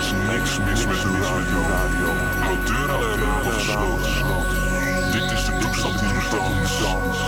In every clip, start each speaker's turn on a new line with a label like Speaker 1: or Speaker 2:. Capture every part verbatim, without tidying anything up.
Speaker 1: is niks mis met uw radio. Uw deuren en ramen gesloten. Dit is de toestand in uw dans.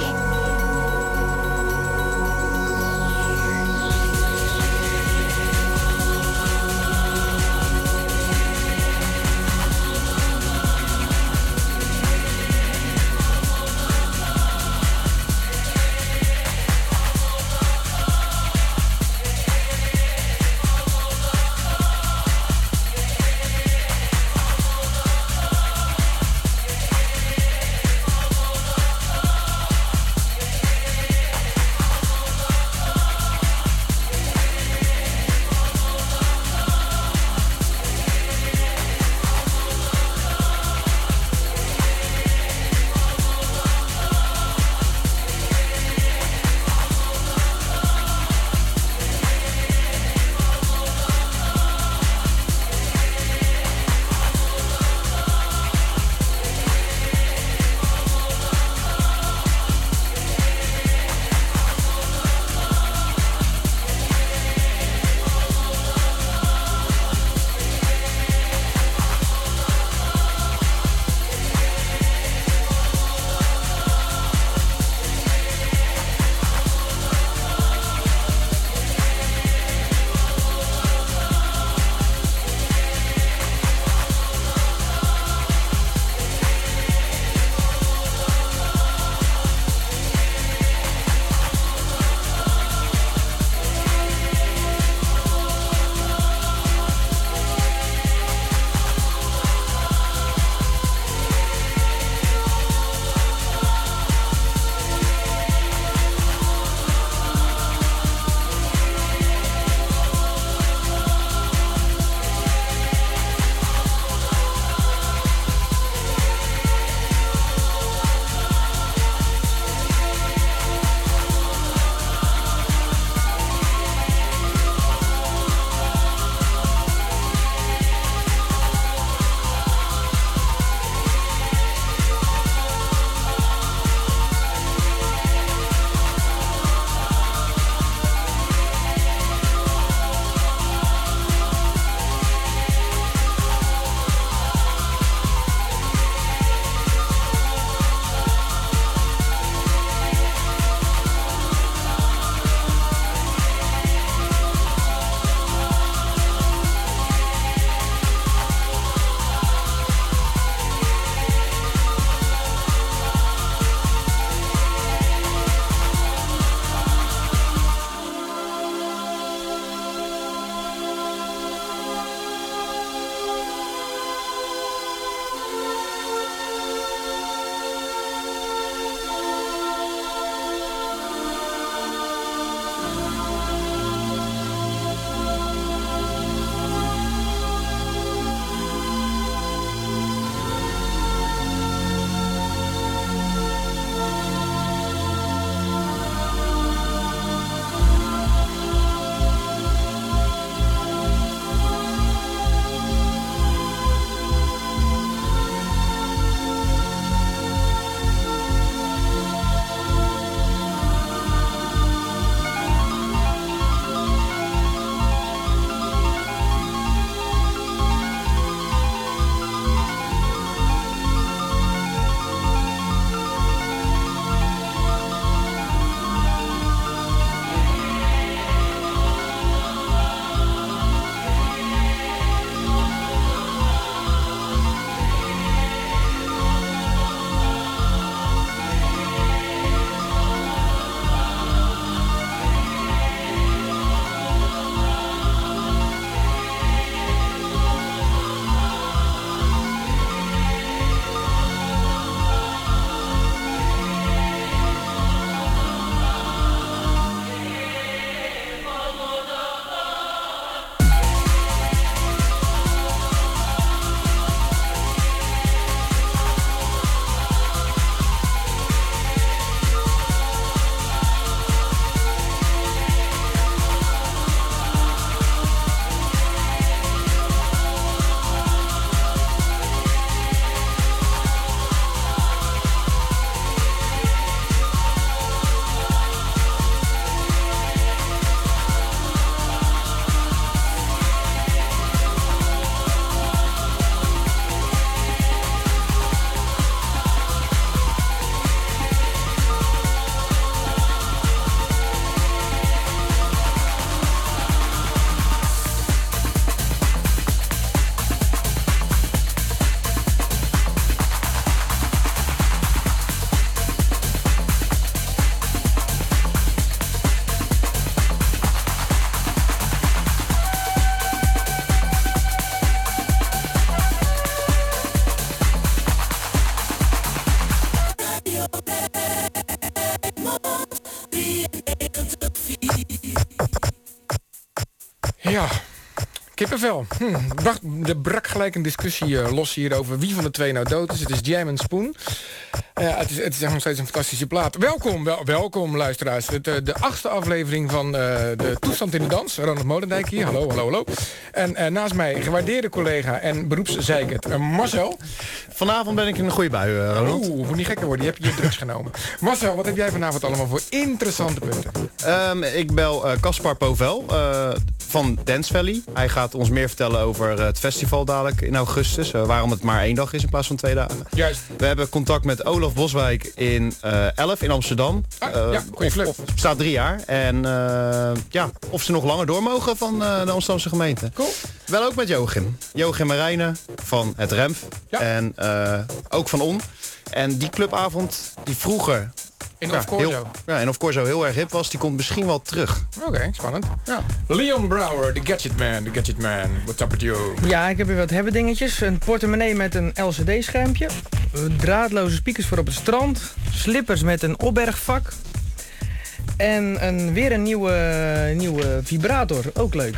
Speaker 2: Ja, kippenvel. Hm. Er brak gelijk een discussie uh, los hier over wie van de twee nou dood is. Het is Jam en Spoon. Uh, het, is, het is nog steeds een fantastische plaat. Welkom, wel, welkom luisteraars. Het, uh, de achtste aflevering van uh, de Toestand in de Dans. Ronald Molendijk hier. Hallo, hallo, hallo. En uh, naast mij gewaardeerde collega en beroepszeikert uh, Marcel.
Speaker 3: Vanavond ben ik in een goede bui, uh, Ronald.
Speaker 2: Oeh, moet niet gekker worden. Je hebt je drugs genomen. Marcel, wat heb jij vanavond allemaal voor interessante punten?
Speaker 3: Um, ik bel Caspar uh, Povel uh, van Dance Valley. Hij gaat ons meer vertellen over uh, het festival dadelijk in augustus. Uh, waarom het maar één dag is in plaats van twee dagen.
Speaker 2: Juist.
Speaker 3: We hebben contact met Olaf Boswijk in uh, elf in Amsterdam.
Speaker 2: Ah, uh, ja, goeie flip.
Speaker 3: Of, of bestaat drie jaar. En uh, ja, of ze nog langer door mogen van uh, de Amsterdamse gemeente.
Speaker 2: Cool.
Speaker 3: Wel ook met Joachim. Joachim Marijnen van het R E M F. Ja. En uh, ook van On. En die clubavond die vroeger...
Speaker 2: In
Speaker 3: ja,
Speaker 2: Of Corso.
Speaker 3: Heel, ja, en Of Corso heel erg hip was, die komt misschien wel terug.
Speaker 2: Oké, okay, spannend. Ja. Leon Brouwer, de Gadget Man, de Gadget Man. What's up with you?
Speaker 4: Ja, ik heb weer wat hebben dingetjes. Een portemonnee met een L C D-schermpje. Draadloze speakers voor op het strand. Slippers met een opbergvak. En een, weer een nieuwe, nieuwe vibrator. Ook leuk.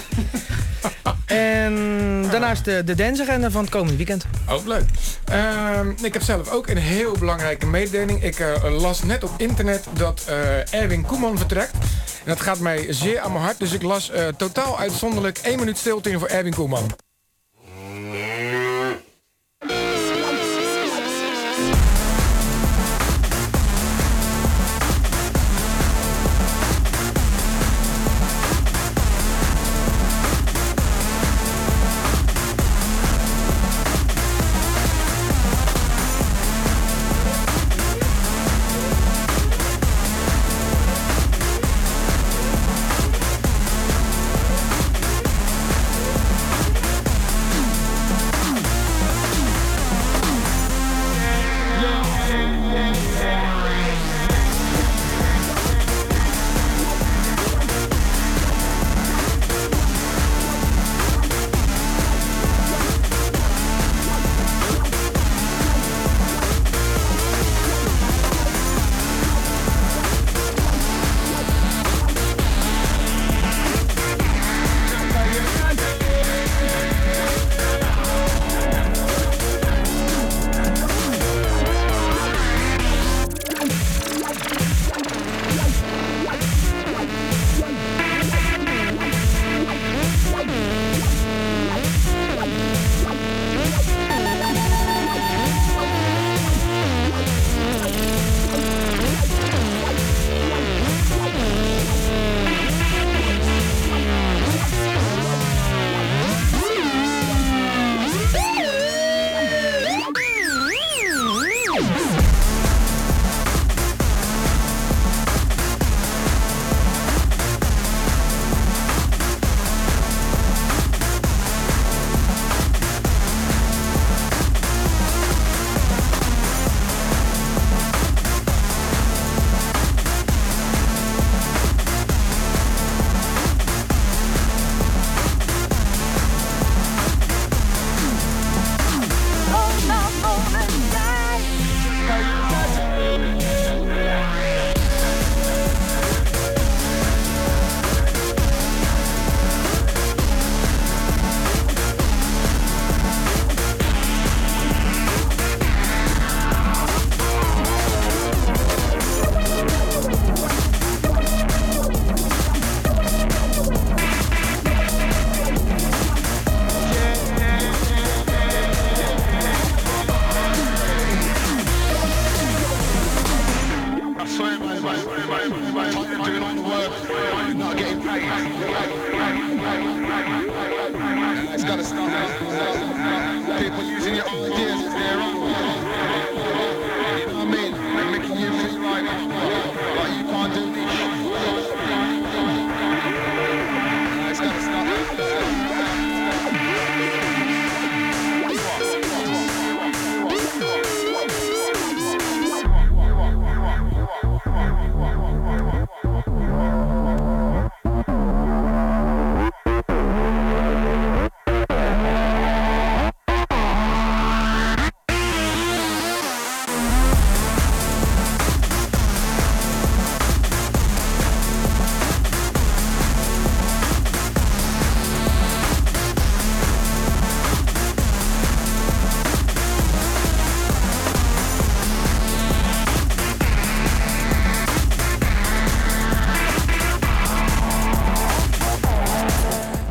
Speaker 4: En daarnaast de, de danceagenda van het komende weekend.
Speaker 2: Ook leuk. Uh, ik heb zelf ook een heel belangrijke mededeling. Ik uh, las net op internet dat uh, Erwin Koeman vertrekt. En dat gaat mij zeer aan mijn hart. Dus ik las uh, totaal uitzonderlijk één minuut stilte in voor Erwin Koeman.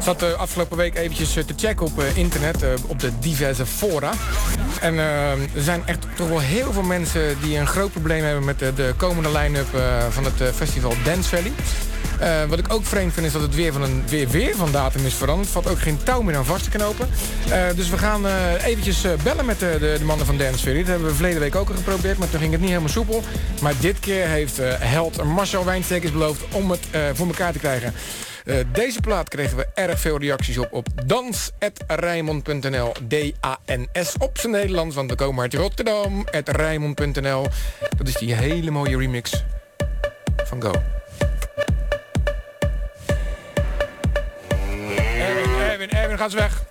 Speaker 2: zat de afgelopen week eventjes te checken op uh, internet, uh, op de diverse fora. En uh, er zijn echt toch wel heel veel mensen die een groot probleem hebben met de, de komende line-up uh, van het uh, festival Dance Valley. Uh, wat ik ook vreemd vind is dat het weer van een weer, weer van datum is veranderd. Valt ook geen touw meer aan vast te knopen. Uh, dus we gaan uh, eventjes uh, bellen met de, de, de mannen van Dance Valley. Dat hebben we verleden week ook al geprobeerd, maar toen ging het niet helemaal soepel. Maar dit keer heeft uh, held Marcel Wijnstekers beloofd om het uh, voor elkaar te krijgen. Uh, deze plaat kregen we erg veel reacties op op dans at rijnmond punt n l. D A N S op zijn Nederlands, want we komen uit Rotterdam. at rijnmond punt n l. Dat is die hele mooie remix van Go. Erwin, Erwin, Erwin, ga eens weg.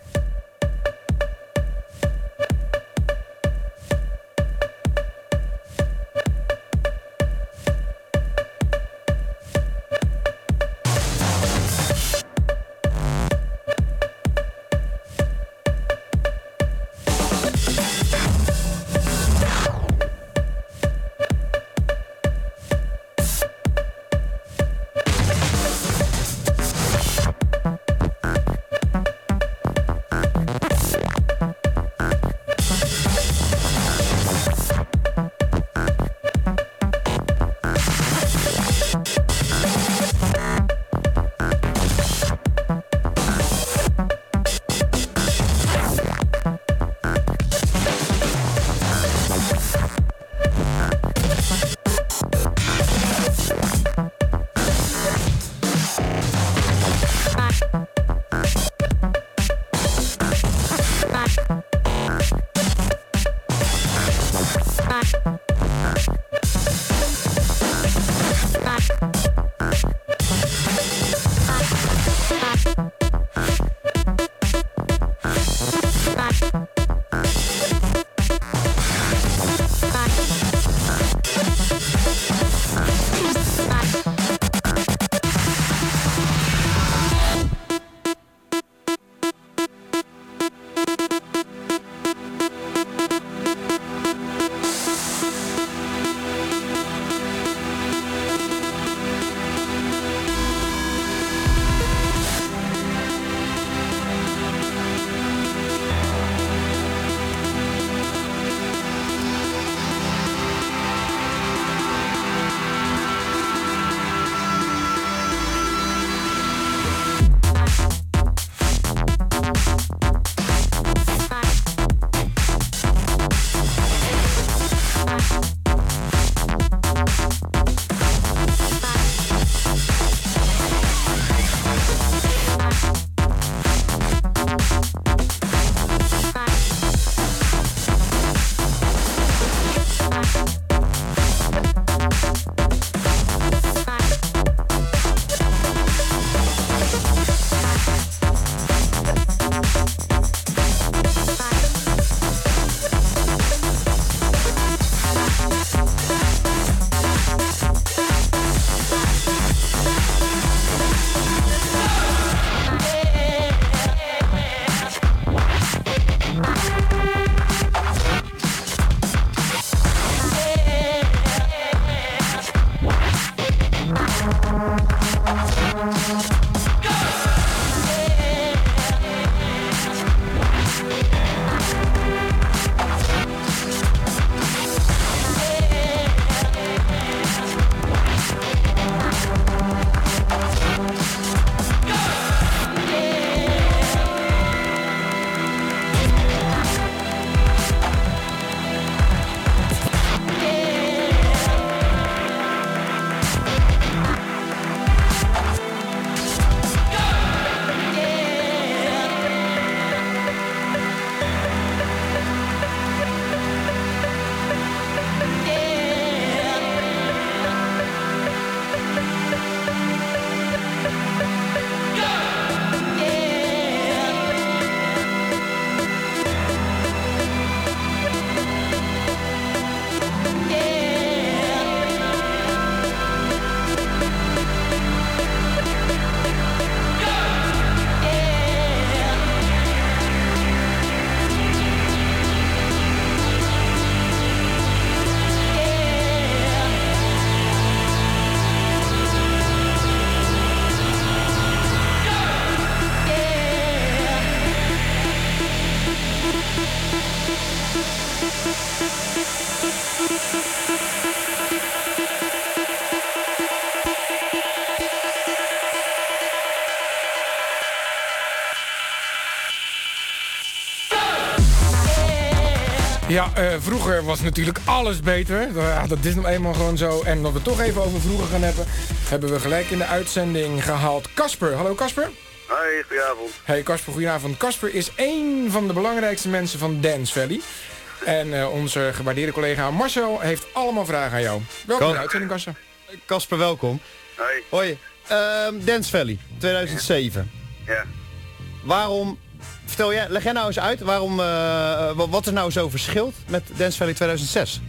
Speaker 2: Ja, uh, vroeger was natuurlijk alles beter. Ja, dat is nog eenmaal gewoon zo. En omdat we het toch even over vroeger gaan hebben, hebben we gelijk in de uitzending gehaald Casper. Hallo Casper.
Speaker 5: Hoi, goedenavond.
Speaker 2: Hey Casper, goedenavond. Casper is één van de belangrijkste mensen van Dance Valley. En uh, onze gewaardeerde collega Marcel heeft allemaal vragen aan jou. Welkom in de uitzending, Casper.
Speaker 3: Casper, welkom.
Speaker 5: Hoi.
Speaker 3: Hoi. Uh, Dance Valley, tweeduizend zeven.
Speaker 5: Ja.
Speaker 3: Waarom, vertel jij, leg jij nou eens uit, waarom, uh, wat er nou zo verschilt met Dance Valley tweeduizend zes?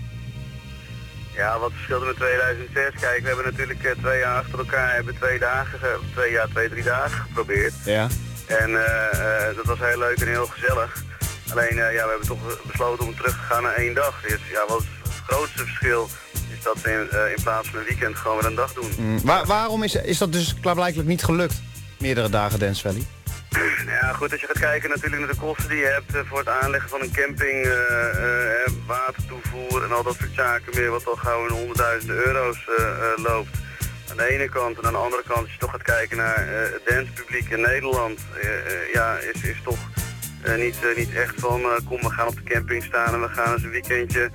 Speaker 5: Ja, wat verschilt er met tweeduizend zes? Kijk, we hebben natuurlijk uh, twee jaar achter elkaar, hebben twee dagen, uh, twee jaar, twee, drie dagen geprobeerd.
Speaker 3: Ja.
Speaker 5: En uh, uh, dat was heel leuk en heel gezellig. Alleen, uh, ja, we hebben toch besloten om terug te gaan naar één dag. Dus ja, wat het grootste verschil is dat we in, uh, in plaats van een weekend gewoon weer een dag doen.
Speaker 3: Mm, waar, waarom is, is dat dus klaarblijkelijk niet gelukt? Meerdere dagen Dance Valley?
Speaker 5: Ja goed, als je gaat kijken natuurlijk naar de kosten die je hebt uh, voor het aanleggen van een camping, uh, uh, watertoevoer en al dat soort zaken meer, wat al gauw in honderdduizenden euro's uh, uh, loopt. Aan de ene kant en aan de andere kant, als je toch gaat kijken naar uh, het dancepubliek in Nederland, uh, uh, ja, is, is toch uh, niet, uh, niet echt van uh, kom we gaan op de camping staan en we gaan eens een weekendje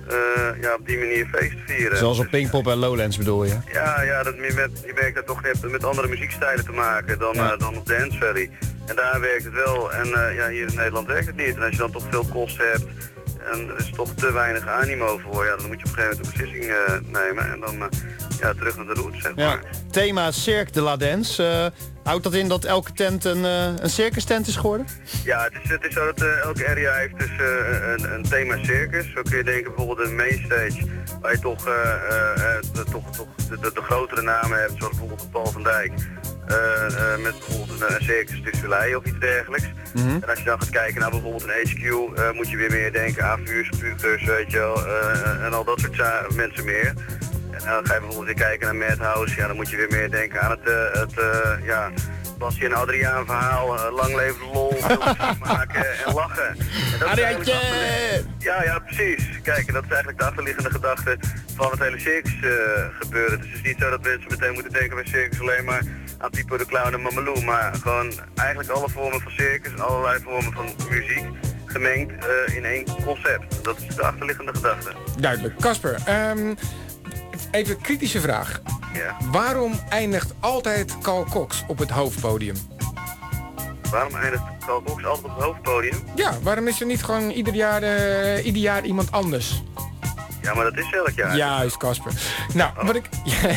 Speaker 5: uh, ja, op die manier feest vieren.
Speaker 3: Zoals op
Speaker 5: Dus,
Speaker 3: Pinkpop en Lowlands bedoel je?
Speaker 5: Ja, ja dat, je, met, je merkt dat toch je hebt met andere muziekstijlen te maken dan,
Speaker 3: Ja.
Speaker 5: uh, dan op Dance Valley. En daar werkt het wel en uh, ja, hier in Nederland werkt het niet. En als je dan toch veel kosten hebt en er is toch te weinig animo voor, ja, dan moet je op een gegeven moment een beslissing uh, nemen en dan uh, ja, terug naar de roots, zeg
Speaker 3: Ja.
Speaker 5: maar.
Speaker 3: Thema Cirque de la Dance. Uh, houdt dat in dat elke tent een, uh, een circus tent is geworden?
Speaker 5: Ja, het is, het is zo dat uh, elke area heeft dus uh, een, een thema circus. Zo kun je denken bijvoorbeeld een mainstage, waar je toch, uh, uh, uh, toch, toch de, de, de grotere namen hebt, zoals bijvoorbeeld de Paul van Dijk. Uh, uh, met bijvoorbeeld een, een circus de Soleil of iets dergelijks.
Speaker 3: Mm-hmm.
Speaker 5: En als je dan gaat kijken naar bijvoorbeeld een H Q, uh, moet je weer meer denken aan vuursputers, weet je wel, uh, en al dat soort za- mensen meer. En dan ga je bijvoorbeeld weer kijken naar Madhouse, ja, dan moet je weer meer denken aan het, uh, het uh, ja, Bassie en Adriaan verhaal, uh, lang leven de lol, filmpjes maken en lachen. En dat is
Speaker 3: Adriaantje!
Speaker 5: eigenlijk- Ja, ja, precies. Kijk, en dat is eigenlijk de achterliggende gedachte van het hele circus uh, gebeuren. Dus het is niet zo dat mensen meteen moeten denken bij circus alleen maar aan Pipo de Clown en Mamalou, maar gewoon eigenlijk alle vormen van circus en allerlei vormen van muziek gemengd uh, in één concept. Dat is de achterliggende gedachte.
Speaker 2: Duidelijk. Casper, um, even kritische vraag.
Speaker 5: Ja.
Speaker 2: Waarom eindigt altijd Carl Cox op het hoofdpodium?
Speaker 5: Waarom eindigt Carl Cox altijd op het hoofdpodium?
Speaker 2: Ja, waarom is er niet gewoon ieder jaar, uh, ieder jaar iemand anders?
Speaker 5: Ja, maar dat is elk jaar.
Speaker 2: Juist, Casper. Nou, wat ik...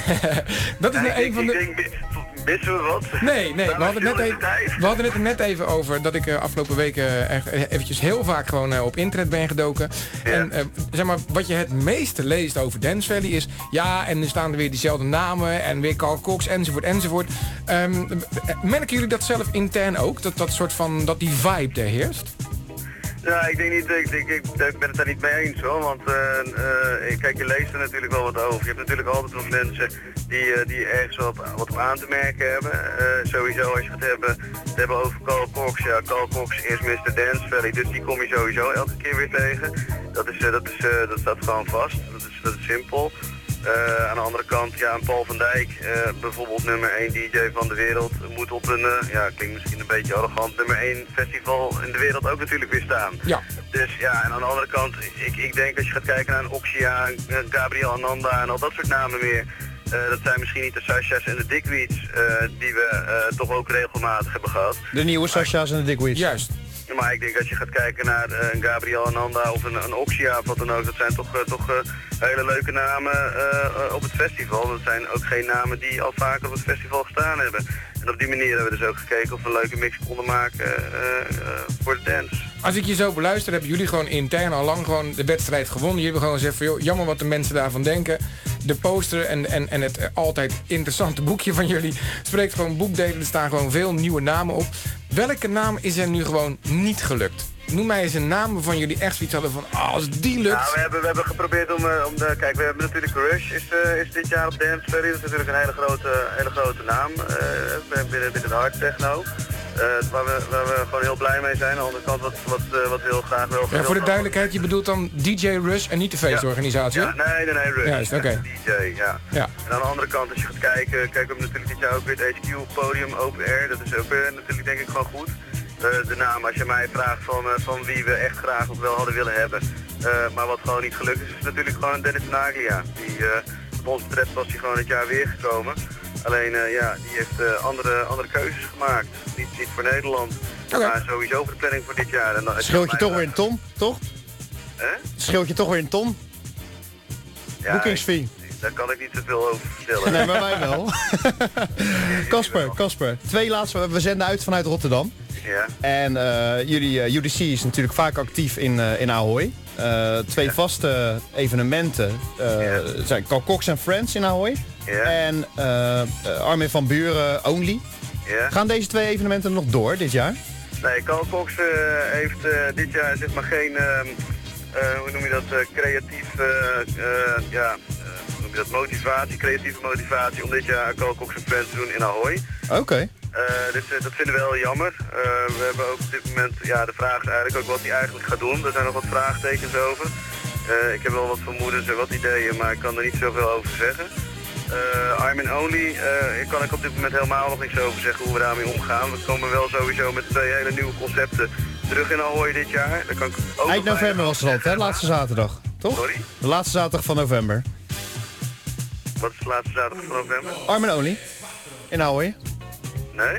Speaker 2: dat is
Speaker 5: Nee,
Speaker 2: nou
Speaker 5: ik
Speaker 2: een van
Speaker 5: denk,
Speaker 2: de...
Speaker 5: ik denk, missen we wat?
Speaker 2: Nee, nee, we hadden, het net even,
Speaker 5: tijd.
Speaker 2: we hadden het er net even over dat ik uh, afgelopen weken uh, echt eventjes heel vaak gewoon uh, op internet ben gedoken.
Speaker 5: Ja.
Speaker 2: En uh, zeg maar, wat je het meeste leest over Dance Valley is, ja, en nu staan er weer diezelfde namen en weer Carl Cox enzovoort enzovoort. Um, merken jullie dat zelf intern ook? Dat dat soort van, dat die vibe er heerst?
Speaker 5: Ja, ik denk niet, ik, ik, ik, ik ben het daar niet mee eens hoor, want uh, uh, kijk, je leest er natuurlijk wel wat over. Je hebt natuurlijk altijd nog mensen die, uh, die ergens wat, wat op aan te merken hebben. Uh, sowieso als je het hebben, het hebben over Carl Cox, ja, Carl Cox is mister Dance Valley, dus die kom je sowieso elke keer weer tegen. Dat, is, uh, dat, is, uh, dat staat gewoon vast, dat is, dat is simpel. Uh, aan de andere kant, ja, een Paul van Dijk, uh, bijvoorbeeld nummer één D J van de wereld, moet op een, uh, ja, klinkt misschien een beetje arrogant, nummer één festival in de wereld ook natuurlijk weer staan.
Speaker 2: Ja.
Speaker 5: Dus ja, en aan de andere kant, ik, ik denk als je gaat kijken naar een Oxia, een Gabriel Ananda en al dat soort namen meer, uh, dat zijn misschien niet de Sasha's en de Dickweeds uh, die we uh, toch ook regelmatig hebben gehad.
Speaker 3: De nieuwe Sasha's en de Dickweeds.
Speaker 2: Juist.
Speaker 5: Maar ik denk als je gaat kijken naar uh, een Gabriel Ananda of een, een Oxia of wat dan ook, dat zijn toch, uh, toch uh, hele leuke namen uh, uh, op het festival. Dat zijn ook geen namen die al vaker op het festival gestaan hebben. En op die manier hebben we dus ook gekeken of we een leuke mix konden maken uh, uh, voor de dance.
Speaker 2: Als ik je zo beluister, hebben jullie gewoon intern al lang gewoon de wedstrijd gewonnen. Jullie hebben gewoon gezegd van, joh, jammer wat de mensen daarvan denken. De poster en, en, en het altijd interessante boekje van jullie spreekt gewoon boekdelen. Er staan gewoon veel nieuwe namen op. Welke naam is er nu gewoon niet gelukt? Noem mij eens een naam waarvan jullie echt zoiets hadden van, ah, als die lukt.
Speaker 5: Nou, we hebben, we hebben geprobeerd om, uh, om de, kijk, we hebben natuurlijk Rush is, uh, is dit jaar op Dance Valley. Dat is natuurlijk een hele grote, hele grote naam uh, binnen, binnen de hard techno. Uh, waar, we, waar we gewoon heel blij mee zijn. Aan de andere kant wat, wat, uh, wat we heel graag wil.
Speaker 2: Ja, voor de duidelijkheid, je bedoelt dan D J Rush en niet de feestorganisatie?
Speaker 5: Ja, ja, nee, nee, nee, Rush.
Speaker 2: Juist, oké.
Speaker 5: D J, ja.
Speaker 2: Ja.
Speaker 5: En aan de andere kant, als je gaat kijken, kijk, we hebben natuurlijk dit jaar ook weer het H Q podium Open Air. Dat is ook weer natuurlijk denk ik gewoon goed. Uh, de naam, als je mij vraagt van, uh, van wie we echt graag ook wel hadden willen hebben, Uh, maar wat gewoon niet gelukt is, is natuurlijk gewoon Dennis Naglia. Die, uh, wat ons betreft was hij gewoon het jaar weer gekomen. Alleen, uh, ja, die heeft uh, andere, andere keuzes gemaakt. Niet, niet voor Nederland, okay. maar sowieso voor de planning voor dit jaar. En dan,
Speaker 3: scheelt je toch weer een ton, toch?
Speaker 5: Hè?
Speaker 3: Scheelt je toch weer een ton?
Speaker 5: Ja,
Speaker 3: boekingsfee.
Speaker 5: Daar kan ik niet zoveel over vertellen.
Speaker 3: Nee, maar wij wel. Kasper, Kasper. Twee laatste. We zenden uit vanuit Rotterdam.
Speaker 5: Ja.
Speaker 3: En uh, jullie uh, U D C is natuurlijk vaak actief in, uh, in Ahoy. Uh, twee ja. vaste evenementen uh, ja. zijn Carl Cox and Friends in Ahoy.
Speaker 5: Ja.
Speaker 3: En uh, uh, Armin van Buuren Only.
Speaker 5: Ja.
Speaker 3: Gaan deze twee evenementen nog door dit jaar?
Speaker 5: Nee, Carl Cox uh, heeft uh, dit jaar zeg maar geen, uh, uh, hoe noem je dat, uh, creatief, uh, uh, ja, uh, hoe noem je dat, motivatie, creatieve motivatie om dit jaar Carl Cox and Friends te doen in Ahoy.
Speaker 3: Oké. Okay.
Speaker 5: Uh, dus uh, dat vinden we wel jammer. Uh, we hebben ook op dit moment, ja, de vraag is eigenlijk ook wat hij eigenlijk gaat doen. Er zijn nog wat vraagtekens over. Uh, ik heb wel wat vermoedens en wat ideeën, maar ik kan er niet zoveel over zeggen. Uh, Armin Only, uh, kan ik op dit moment helemaal nog niks over zeggen hoe we daarmee omgaan. We komen wel sowieso met twee hele nieuwe concepten terug in Ahoy dit jaar. Daar kan ik ook
Speaker 3: Eind november was het al, hè? Laatste zaterdag, toch?
Speaker 5: Sorry?
Speaker 3: De laatste zaterdag van november.
Speaker 5: Wat is de laatste zaterdag van november?
Speaker 3: Armin Only, in Ahoy.
Speaker 5: Nee?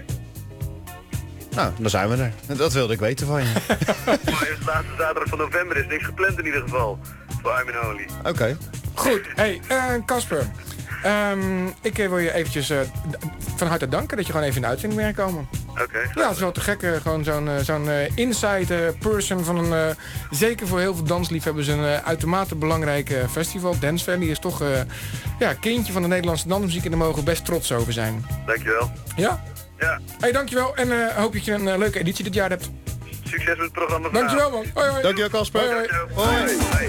Speaker 3: Nou, dan zijn we er. Dat wilde ik weten van je.
Speaker 5: Maar de laatste zaterdag van november is niks gepland in ieder geval. Voor Armin Only.
Speaker 3: Oké. Okay.
Speaker 2: Goed. Hey, Casper. Uh, um, ik wil je eventjes uh, van harte danken dat je gewoon even in de uitzending bent gekomen.
Speaker 5: Oké. Okay,
Speaker 2: ja, het is wel te gek. Uh, gewoon zo'n uh, zo'n uh, inside uh, person van een... Uh, zeker voor heel veel dansliefhebbers een uh, uitermate belangrijk uh, festival. Dance Valley is toch uh, ja, kindje van de Nederlandse dansmuziek en daar mogen we best trots over zijn.
Speaker 5: Dankjewel.
Speaker 2: Ja?
Speaker 5: Ja.
Speaker 2: Hey, dankjewel en uh, hoop dat je een uh, leuke editie dit jaar hebt.
Speaker 5: Succes met het programma.
Speaker 2: Dankjewel man. Hoi hoi.
Speaker 3: Dankjewel Casper.
Speaker 2: Hoi hoi.
Speaker 5: hoi. hoi. hoi.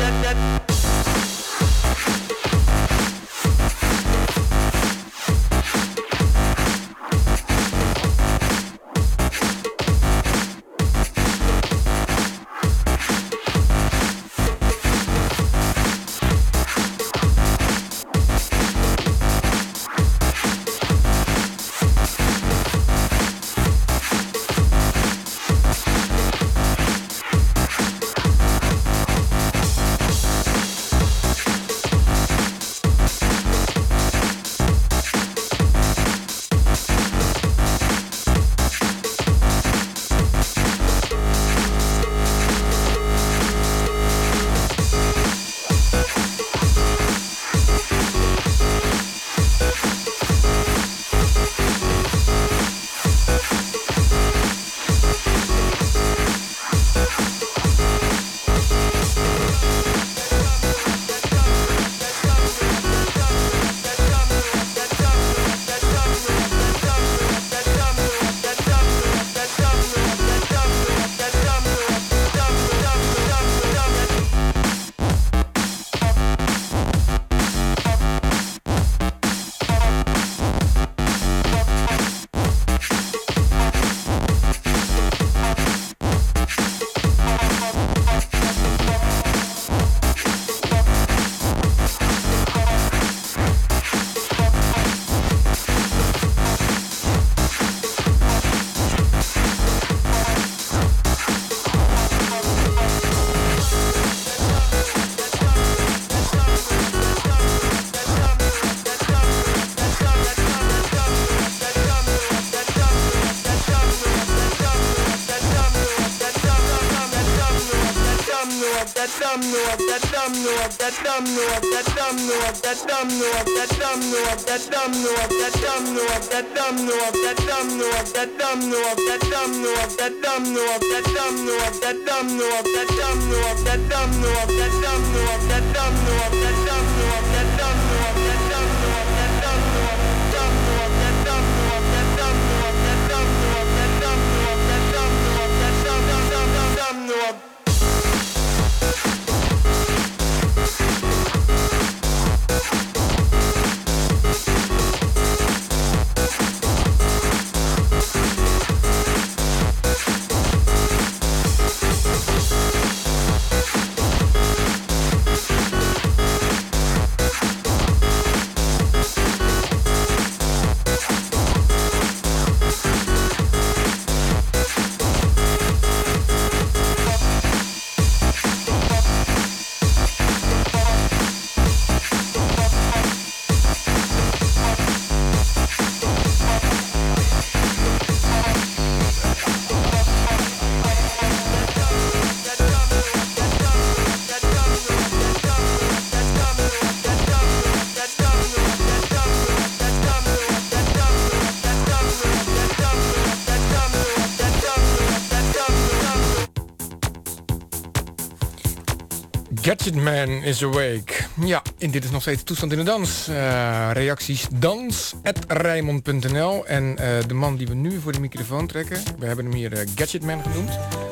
Speaker 2: Gadgetman is awake. Ja, en dit is nog steeds Toestand in de Dans. Uh, reacties dans at rijnmond punt n l. En uh, de man die we nu voor de microfoon trekken, we hebben hem hier uh, Gadgetman genoemd.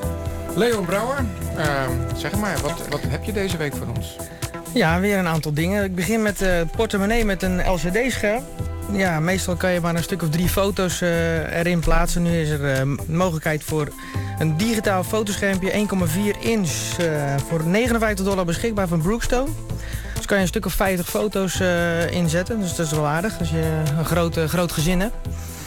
Speaker 2: Leon Brouwer, uh, zeg maar, wat, wat heb je deze week voor ons?
Speaker 4: Ja, weer een aantal dingen. Ik begin met uh, portemonnee met een L C D-scherm. Ja, meestal kan je maar een stuk of drie foto's uh, erin plaatsen. Nu is er uh, mogelijkheid voor een digitaal fotoschermpje, één komma vier inch, uh, voor negenenvijftig dollar beschikbaar van Brookstone. Dus kan je een stuk of vijftig foto's uh, inzetten. Dus dat is wel aardig als je een groot, uh, groot gezin hebt.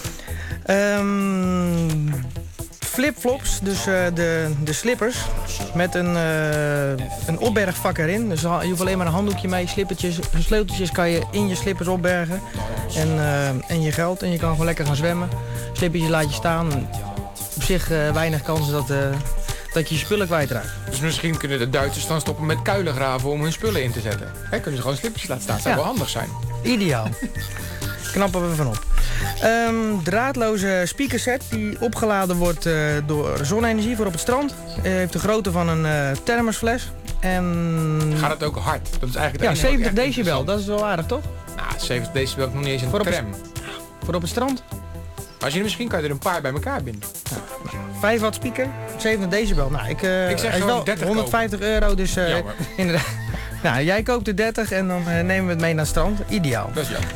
Speaker 4: Um, flipflops, dus uh, de, de slippers, met een, uh, een opbergvak erin. Dus je hoeft alleen maar een handdoekje mee, slippertjes, sleuteltjes kan je in je slippers opbergen. En, uh, en je geld, en je kan gewoon lekker gaan zwemmen. Slippertjes laat je staan. Op zich uh, weinig kans dat, uh, dat je je spullen kwijtraakt.
Speaker 2: Dus misschien kunnen de Duitsers dan stoppen met kuilen graven om hun spullen in te zetten. Hè, kunnen ze gewoon slippertjes laten staan, dat zou ja. wel handig zijn.
Speaker 4: Ideaal. Knappen we van op. Um, draadloze speakerset die opgeladen wordt uh, door zonne-energie voor op het strand. Uh, heeft de grootte van een uh, thermosfles. En...
Speaker 2: Gaat het ook hard? Dat is eigenlijk
Speaker 4: ja, zeventig decibel, dat is wel aardig, toch?
Speaker 2: Nou, zeventig decibel is nog niet eens een tram.
Speaker 4: Voor op het strand?
Speaker 2: Als je misschien kan je er een paar bij elkaar binden.
Speaker 4: Ja. vijf watt speaker, zeventig decibel. Nou, ik, uh,
Speaker 2: Ik zeg
Speaker 4: hij is
Speaker 2: gewoon
Speaker 4: wel
Speaker 2: dertig
Speaker 4: honderdvijftig euro, dus uh,
Speaker 2: Jammer.
Speaker 4: inderdaad. Nou, jij koopt de dertig en dan uh, nemen we het mee naar het strand. Ideaal.
Speaker 2: Dat is jammer.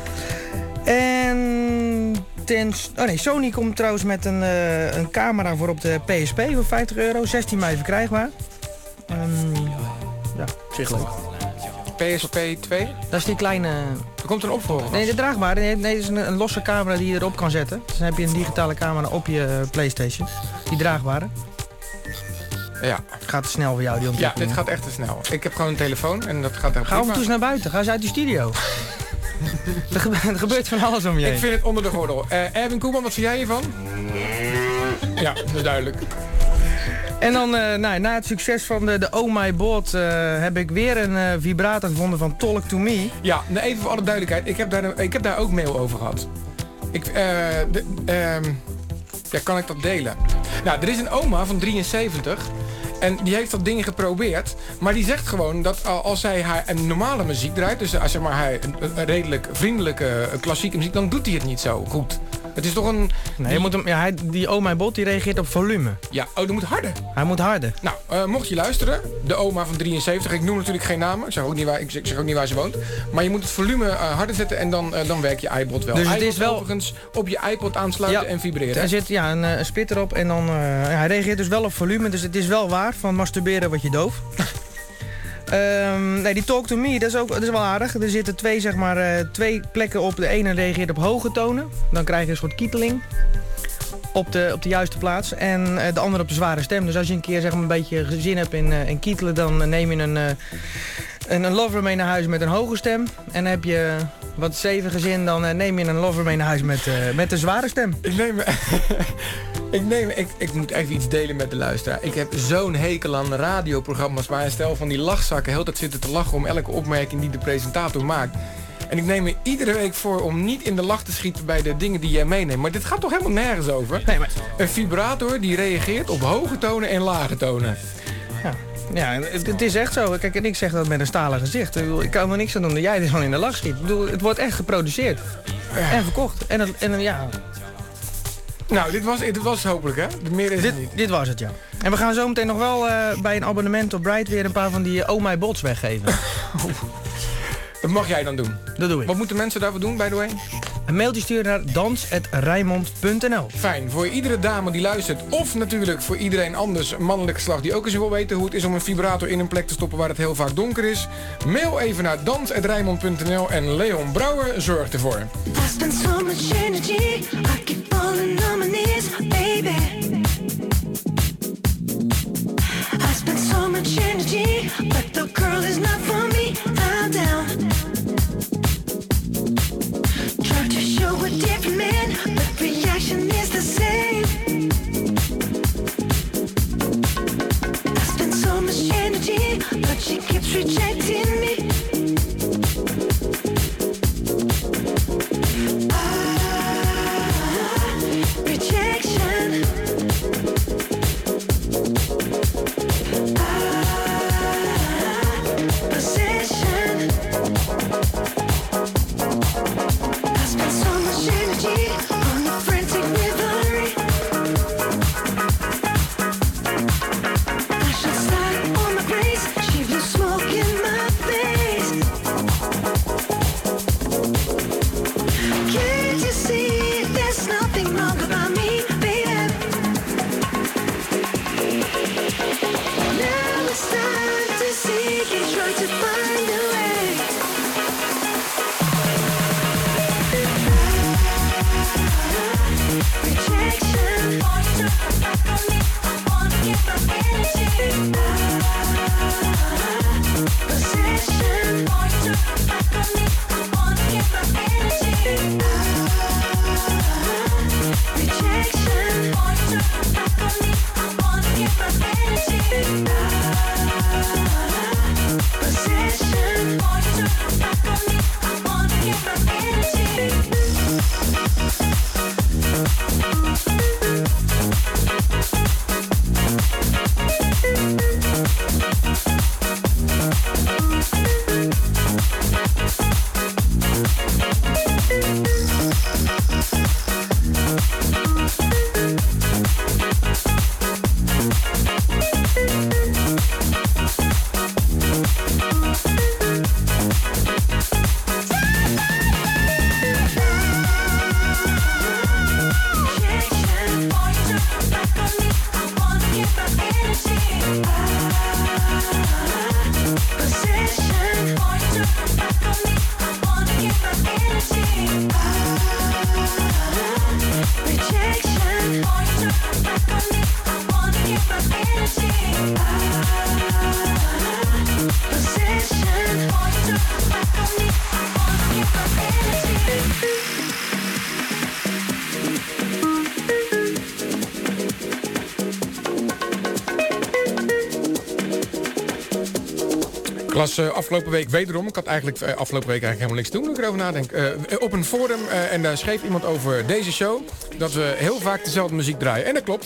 Speaker 4: En ten, oh nee, Sony komt trouwens met een, uh, een camera voor op de P S P voor vijftig euro. zestien mei verkrijgbaar. Um, ja, op zich leuk.
Speaker 2: P S P twee?
Speaker 4: Dat is die kleine...
Speaker 2: Er komt een opvolger.
Speaker 4: Nee, de draagbare. Nee, nee, dat is een, een losse camera die je erop kan zetten. Dus dan heb je een digitale camera op je uh, PlayStation. Die draagbare.
Speaker 2: Ja.
Speaker 4: Gaat te snel voor jou, die
Speaker 2: Ja,
Speaker 4: ontwikkeling.
Speaker 2: dit gaat echt te snel. Ik heb gewoon een telefoon en dat gaat echt
Speaker 4: Ga af en toe eens naar buiten. Ga eens uit die studio. er, gebe er gebeurt van alles om je heen.
Speaker 2: Ik vind het onder de gordel. Uh, Erwin Koeman, wat vind jij hiervan? Ja, dat is duidelijk.
Speaker 4: En dan, uh, nou, na het succes van de, de Oh My Bot, uh, heb ik weer een uh, vibrator gevonden van Talk To Me.
Speaker 2: Ja, nou even voor alle duidelijkheid. Ik heb daar, ik heb daar ook mail over gehad. Ik, uh, de, uh, ja, kan ik dat delen? Nou, er is een oma van drieënzeventig. En die heeft dat ding geprobeerd. Maar die zegt gewoon dat als zij haar een normale muziek draait... dus als zeg maar haar een, een redelijk vriendelijke klassieke muziek... dan doet hij het niet zo goed. Het is toch een...
Speaker 4: Nee, je moet hem, ja, hij, die Oh My Bot die reageert op volume.
Speaker 2: Ja, oh, dat moet harder.
Speaker 4: Hij moet harder.
Speaker 2: Nou, uh, mocht je luisteren, de oma van drieënzeventig, ik noem natuurlijk geen namen, ik zeg ook niet waar, ik zeg ook niet waar ze woont, maar je moet het volume uh, harder zetten en dan, uh, dan werkt je iPod wel.
Speaker 4: Dus het
Speaker 2: iPod
Speaker 4: is wel
Speaker 2: overigens op je iPod aansluiten
Speaker 4: ja,
Speaker 2: en vibreren.
Speaker 4: Er zit ja, een, een spit erop en dan, uh, hij reageert dus wel op volume, dus het is wel waar van masturberen wat je doof. Um, nee, die Talk To Me, dat is, ook, dat is wel aardig. Er zitten twee, zeg maar, uh, twee plekken op. De ene reageert op hoge tonen. Dan krijg je een soort kieteling op de, op de juiste plaats. En uh, de andere op de zware stem. Dus als je een keer zeg maar, een beetje zin hebt in, uh, in kietelen... dan neem je een, uh, een, een lover mee naar huis met een hoge stem. En heb je wat stevige zin, dan uh, neem je een lover mee naar huis met, uh, met een zware stem.
Speaker 2: Ik neem... Ik, neem, ik, ik moet even iets delen met de luisteraar. Ik heb zo'n hekel aan radioprogramma's waar een stel van die lachzakken heel tijd zitten te lachen om elke opmerking die de presentator maakt. En ik neem me iedere week voor om niet in de lach te schieten bij de dingen die jij meeneemt. Maar dit gaat toch helemaal nergens over?
Speaker 4: Nee, maar...
Speaker 2: Een vibrator die reageert op hoge tonen en lage tonen.
Speaker 4: Ja, ja het, het is echt zo. Kijk, en ik zeg dat met een stalen gezicht. Ik, bedoel, ik kan er niks aan doen dat jij dit gewoon in de lach schiet. Ik bedoel, het wordt echt geproduceerd. En verkocht. En, het, en ja...
Speaker 2: Nou, dit was, dit was hopelijk, hè? Meer is
Speaker 4: dit,
Speaker 2: het niet.
Speaker 4: Dit was het, ja. En we gaan zo meteen nog wel uh, bij een abonnement op Bright weer een paar van die Oh My Bots weggeven.
Speaker 2: Dat mag jij dan doen.
Speaker 4: Dat doe ik.
Speaker 2: Wat moeten mensen daarvoor doen, by the way?
Speaker 4: Een mailtje sturen naar dans apenstaartje rijnmond punt n l.
Speaker 2: Fijn, voor iedere dame die luistert, of natuurlijk voor iedereen anders, mannelijk geslacht, die ook eens wil weten hoe het is om een vibrator in een plek te stoppen waar het heel vaak donker is. Mail even naar dans apenstaartje rijnmond punt n l en Leon Brouwer zorgt ervoor.
Speaker 6: I spend so much energy, I keep falling on my knees, baby. I spend so much energy, but the girl is not for me, I'm down. Try to show a different man, but reaction is the same. I spend so much energy, but she keeps rejecting me.
Speaker 2: was uh, afgelopen week wederom, ik had eigenlijk uh, afgelopen week eigenlijk helemaal niks te doen, als ik erover nadenk, uh, op een forum uh, en daar schreef iemand over deze show, dat we heel vaak dezelfde muziek draaien. En dat klopt.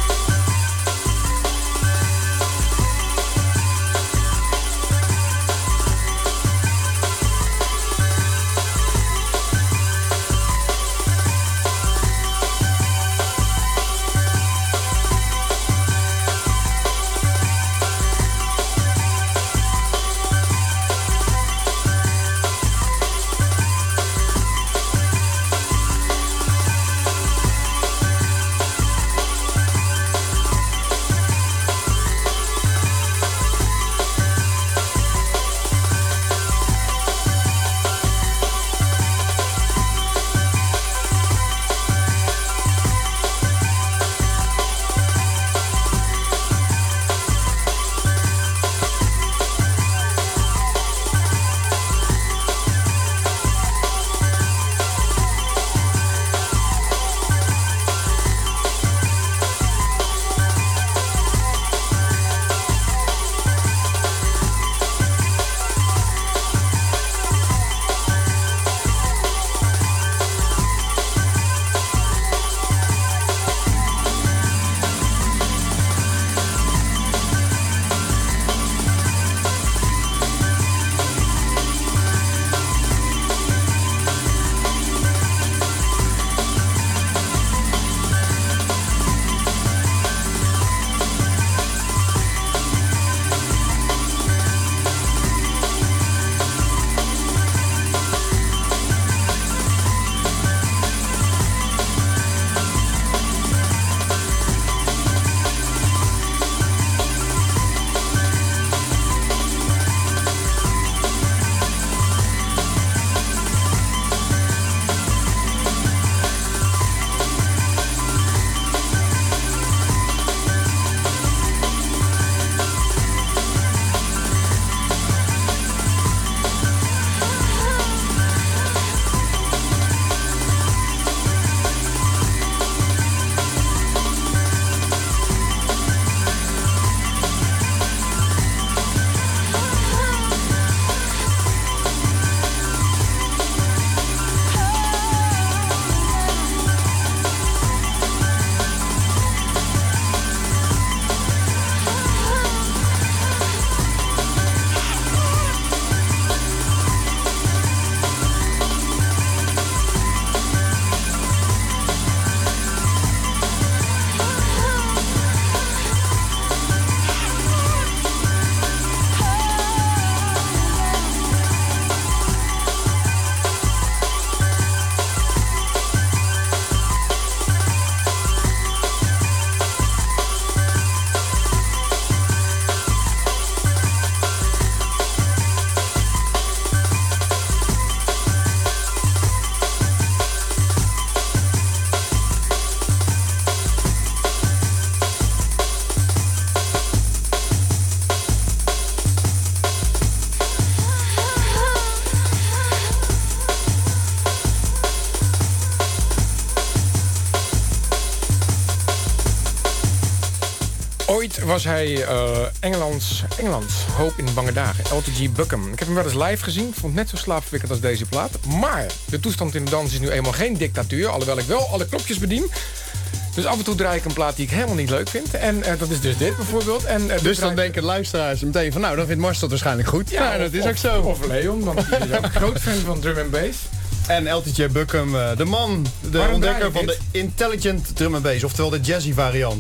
Speaker 2: Ooit was hij uh, Engelands, Engelands hoop in bange dagen. L T G Buckham. Ik heb hem wel eens live gezien. Vond het net zo slaapverwekkend als deze plaat. Maar de toestand in de dans is nu eenmaal geen dictatuur. Alhoewel ik wel alle knopjes bedien. Dus af en toe draai ik een plaat die ik helemaal niet leuk vind. En uh, dat is dus dit bijvoorbeeld. En, uh,
Speaker 3: dus dan denken luisteraars meteen van... nou, dan vindt Mars dat waarschijnlijk goed. Ja, ja dat is
Speaker 2: of,
Speaker 3: ook zo.
Speaker 2: Of Leon, want hij is ook een groot fan van drum and bass.
Speaker 3: En L T J Buckham, uh, de man, de
Speaker 2: Waarom
Speaker 3: ontdekker van
Speaker 2: dit?
Speaker 3: de intelligent drum and bass. Oftewel de jazzy variant.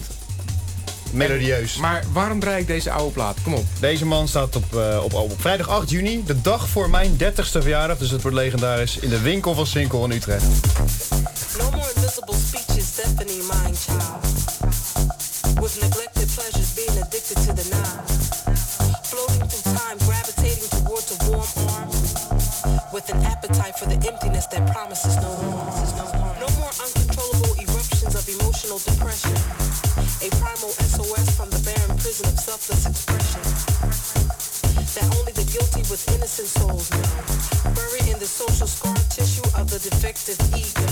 Speaker 3: Melodieus.
Speaker 2: Maar waarom draai ik deze oude plaat? Kom op.
Speaker 3: Deze man staat op, uh, op, op vrijdag acht juni, de dag voor mijn dertigste verjaardag. Dus het wordt legendarisch in de winkel van Sinkel in Utrecht.
Speaker 7: No more invisible speeches deafening mind child. With neglected pleasures being addicted to the now. Floating through time, gravitating towards a warm arm. With an appetite for the emptiness that promises no harm. No more uncontrollable eruptions of emotional depression. A primal S O S from the barren prison of selfless expression. That only the guilty with innocent souls know. Buried in the social scar tissue of the defective ego.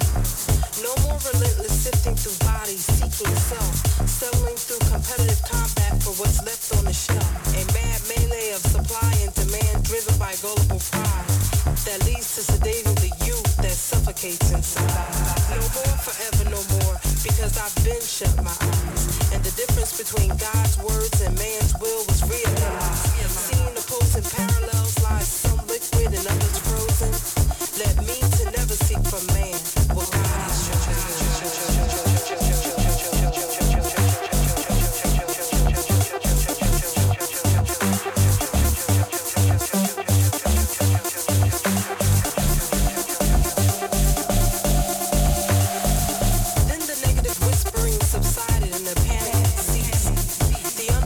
Speaker 7: No more relentless sifting through bodies, seeking self. Settling through competitive combat for what's left on the shelf. A mad melee of supply and a man driven by gullible pride that leads to sedating the youth that suffocates inside. No more, forever no more, because I've been shut my eyes. And the difference between God's words and man's will was realized. Seeing opposing parallels lies some liquid and others frozen. Led me to never seek for man what God has Then the negative whispering subsided and the panic ceased. The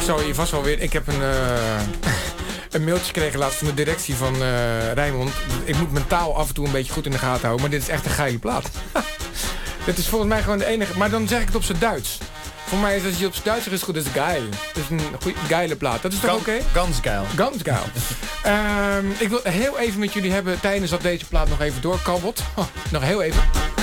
Speaker 2: zal je vast wel weer... Ik heb een, uh, een mailtje gekregen laatst van de directie van uh, Rijnmond. Ik moet mijn taal af en toe een beetje goed in de gaten houden. Maar dit is echt een geile plaat. Dit is volgens mij gewoon de enige... Maar dan zeg ik het op zijn Duits. Voor mij is als je op zijn Duits zegt, is het goed. Dat is geil. Dat is een goeie, geile plaat. Dat is toch oké? Okay?
Speaker 3: Ganz geil.
Speaker 2: Ganz geil. um, ik wil heel even met jullie hebben, tijdens dat deze plaat nog even doorkabbelt. Oh, nog heel even...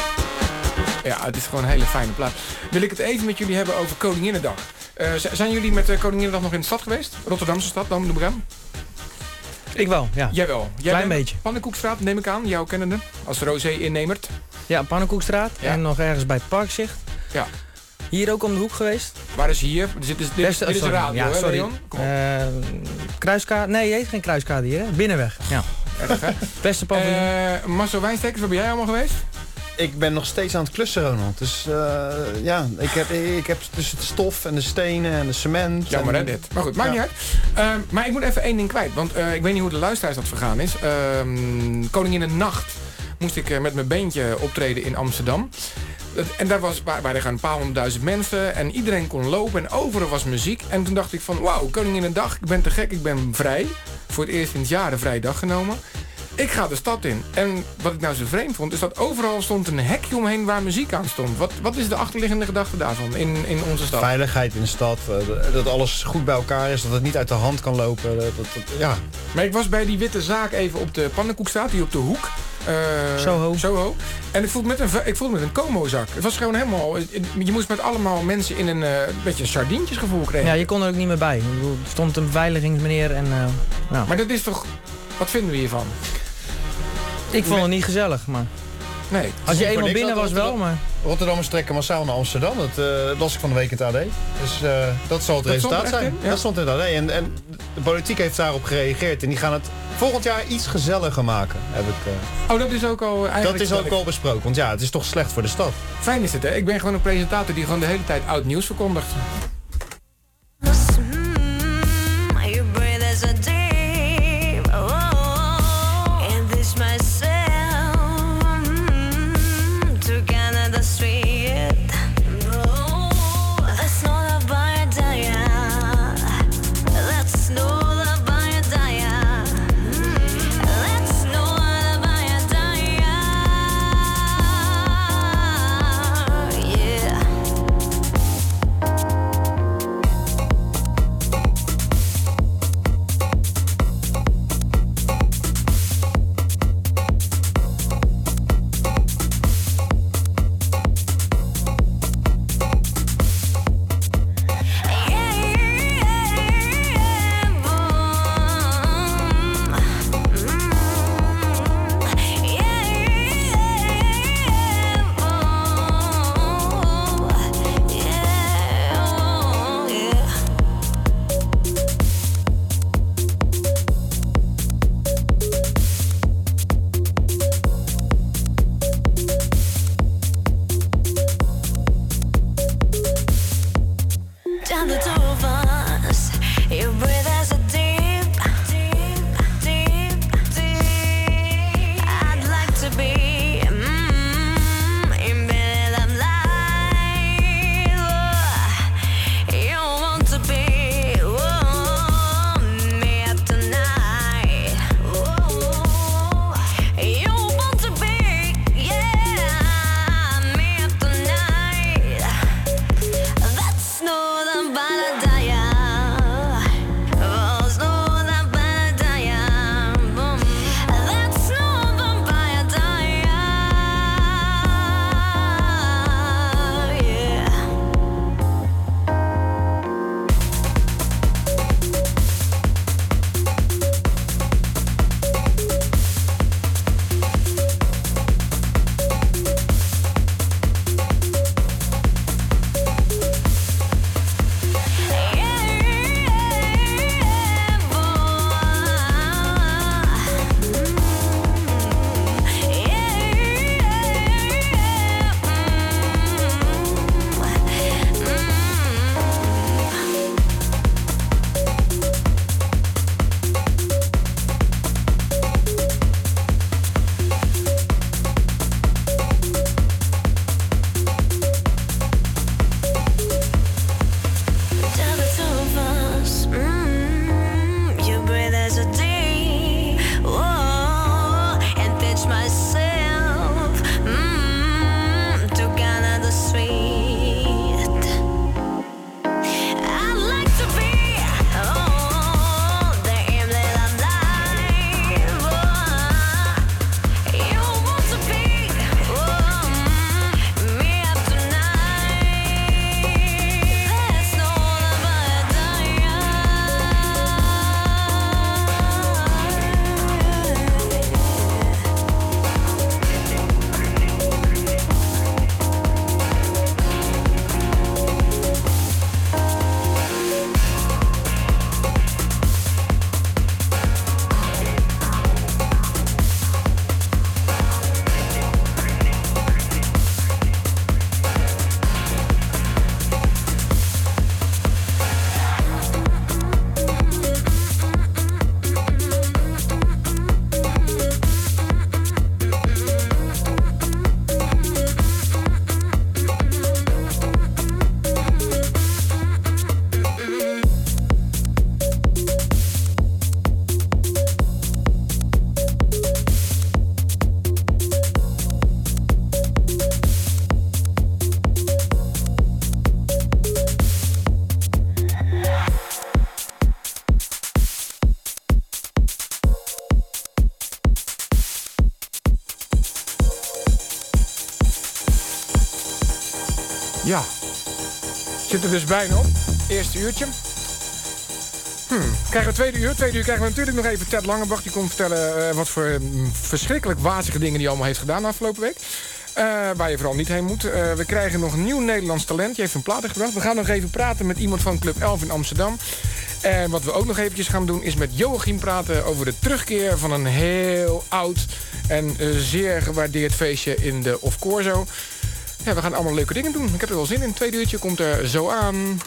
Speaker 2: Ja, het is gewoon een hele fijne plaat. Wil ik het even met jullie hebben over Koninginnedag. Uh, zijn jullie met uh, Koninginnedag nog in de stad geweest? Rotterdamse stad, dan de Bram?
Speaker 4: Ik wel, ja.
Speaker 2: Jij wel. Jij
Speaker 4: Klein beetje.
Speaker 2: Pannenkoekstraat, neem ik aan. Jouw kennende. Als Rosé-innemert.
Speaker 4: Ja, Pannenkoekstraat. Ja. En nog ergens bij het Parkzicht.
Speaker 2: Ja.
Speaker 4: Hier ook om de hoek geweest.
Speaker 2: Waar is hier? Dit is, dit,
Speaker 4: Beste,
Speaker 2: dit is een radio,
Speaker 4: ja,
Speaker 2: hè,
Speaker 4: sorry.
Speaker 2: Leon? Kom op.
Speaker 4: Uh, kruiskade. Nee, je heet geen kruiskade hier, hè? Binnenweg. Ja.
Speaker 2: Erg, hè?
Speaker 4: Beste paviljoen.
Speaker 2: Uh, Marcel Wijnstekers, waar ben jij allemaal geweest?
Speaker 3: Ik ben nog steeds aan het klussen, Ronald. Dus uh, ja, ik heb, ik heb tussen de stof en de stenen en de cement.
Speaker 2: Jammer
Speaker 3: en,
Speaker 2: hè, dit. Maar goed, maakt
Speaker 3: ja.
Speaker 2: niet uit. Uh, maar ik moet even één ding kwijt. Want uh, ik weet niet hoe de luisteraars dat vergaan is. Uh, Koninginnenacht moest ik uh, met mijn beentje optreden in Amsterdam. En daar was, waren er een paar honderdduizend mensen. En iedereen kon lopen en overal was muziek. En toen dacht ik van, wauw, Koninginnedag. Ik ben te gek, ik ben vrij. Voor het eerst in het jaar een vrije dag genomen. Ik ga de stad in. En wat ik nou zo vreemd vond, is dat overal stond een hekje omheen waar muziek aan stond. Wat, wat is de achterliggende gedachte daarvan in, in onze stad?
Speaker 3: Veiligheid in de stad. Uh, dat alles goed bij elkaar is. Dat het niet uit de hand kan lopen. Dat, dat, ja.
Speaker 2: Maar ik was bij die witte zaak even op de Pannenkoekstraat, die op de hoek. Uh,
Speaker 4: Soho.
Speaker 2: Soho. En ik voelde met een, ik voelde met een Como-zak. Het was gewoon helemaal... Je moest met allemaal mensen in een uh, beetje sardientjesgevoel krijgen.
Speaker 4: Ja, je kon er ook niet meer bij. Er stond een beveiligingsmeneer en... Uh, nou.
Speaker 2: Maar dat is toch... Wat vinden we hiervan?
Speaker 4: Ik vond het niet gezellig, maar...
Speaker 2: Nee.
Speaker 4: Als je eenmaal binnen was wel, maar...
Speaker 3: Rotterdammers trekken massaal naar Amsterdam. Dat uh, las ik van de week in het A D. Dus uh, dat zal het
Speaker 2: dat
Speaker 3: resultaat zijn.
Speaker 2: Ja.
Speaker 3: Dat stond in het A D. En, en de politiek heeft daarop gereageerd. En die gaan het volgend jaar iets gezelliger maken. Heb ik, uh...
Speaker 2: Oh, dat is ook al eigenlijk...
Speaker 3: Dat is ook al besproken. Want ja, het is toch slecht voor de stad.
Speaker 2: Fijn is het, hè? Ik ben gewoon een presentator die gewoon de hele tijd oud nieuws verkondigt. Ja. Zit er dus bijna op. Eerste uurtje. Hmm. Krijgen we tweede uur. Tweede uur krijgen we natuurlijk nog even Ted Langebach. Die komt vertellen uh, wat voor um, verschrikkelijk wazige dingen hij allemaal heeft gedaan de afgelopen week. Uh, waar je vooral niet heen moet. Uh, we krijgen nog nieuw Nederlands talent. Die heeft een plaat gebracht. We gaan nog even praten met iemand van Club elf in Amsterdam. En wat we ook nog eventjes gaan doen is met Joachim praten over de terugkeer van een heel oud en uh, zeer gewaardeerd feestje in de Of Corso. Ja, we gaan allemaal leuke dingen doen. Ik heb er wel zin in. Tweede uurtje komt er zo aan.